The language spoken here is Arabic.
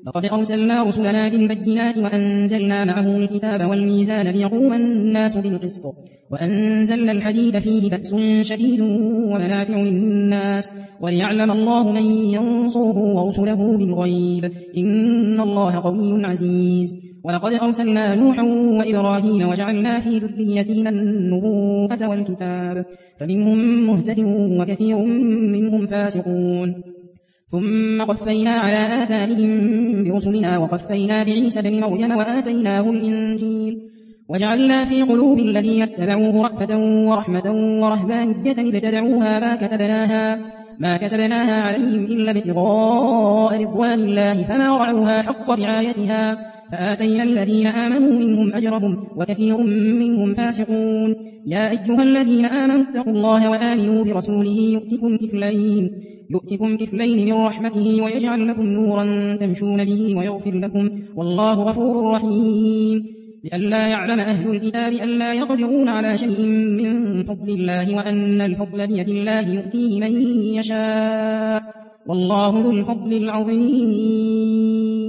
لقد أرسلنا رسلنا بالبينات وأنزلنا معهم الكتاب والميزان ليقوم الناس بالقسط وأنزلنا الحديد فيه بأس شديد ومنافع للناس وليعلم الله من ينصره ورسله بالغيب إن الله قوي عزيز. ولقد أرسلنا نوحا وإبراهيم وجعلنا في ذريتهما النبوة والكتاب فمنهم مهتد وكثير منهم فاسقون. ثم قفينا على آثارهم برسلنا وقفينا بعيسى بن مريم وآتيناه الإنجيل وجعلنا في قلوب الذين اتبعوه رأفة ورحمة ورهبانية ابتدعوها ما كتبناها عليهم إلا ابتغاء رضوان الله فما رعوها حق رعايتها فآتينا الذين آمنوا منهم أجرهم وكثير منهم فاسقون. يا أيها الذين آمنوا اتقوا الله وآمنوا برسوله يؤتكم كفلين من رحمته ويجعل لكم نورا تمشون به ويغفر لكم والله غفور رحيم. لئلا يعلم أهل الكتاب ألا يقدرون على شيء من فضل الله وأن الفضل بيد الله يؤتيه من يشاء والله ذو الفضل العظيم.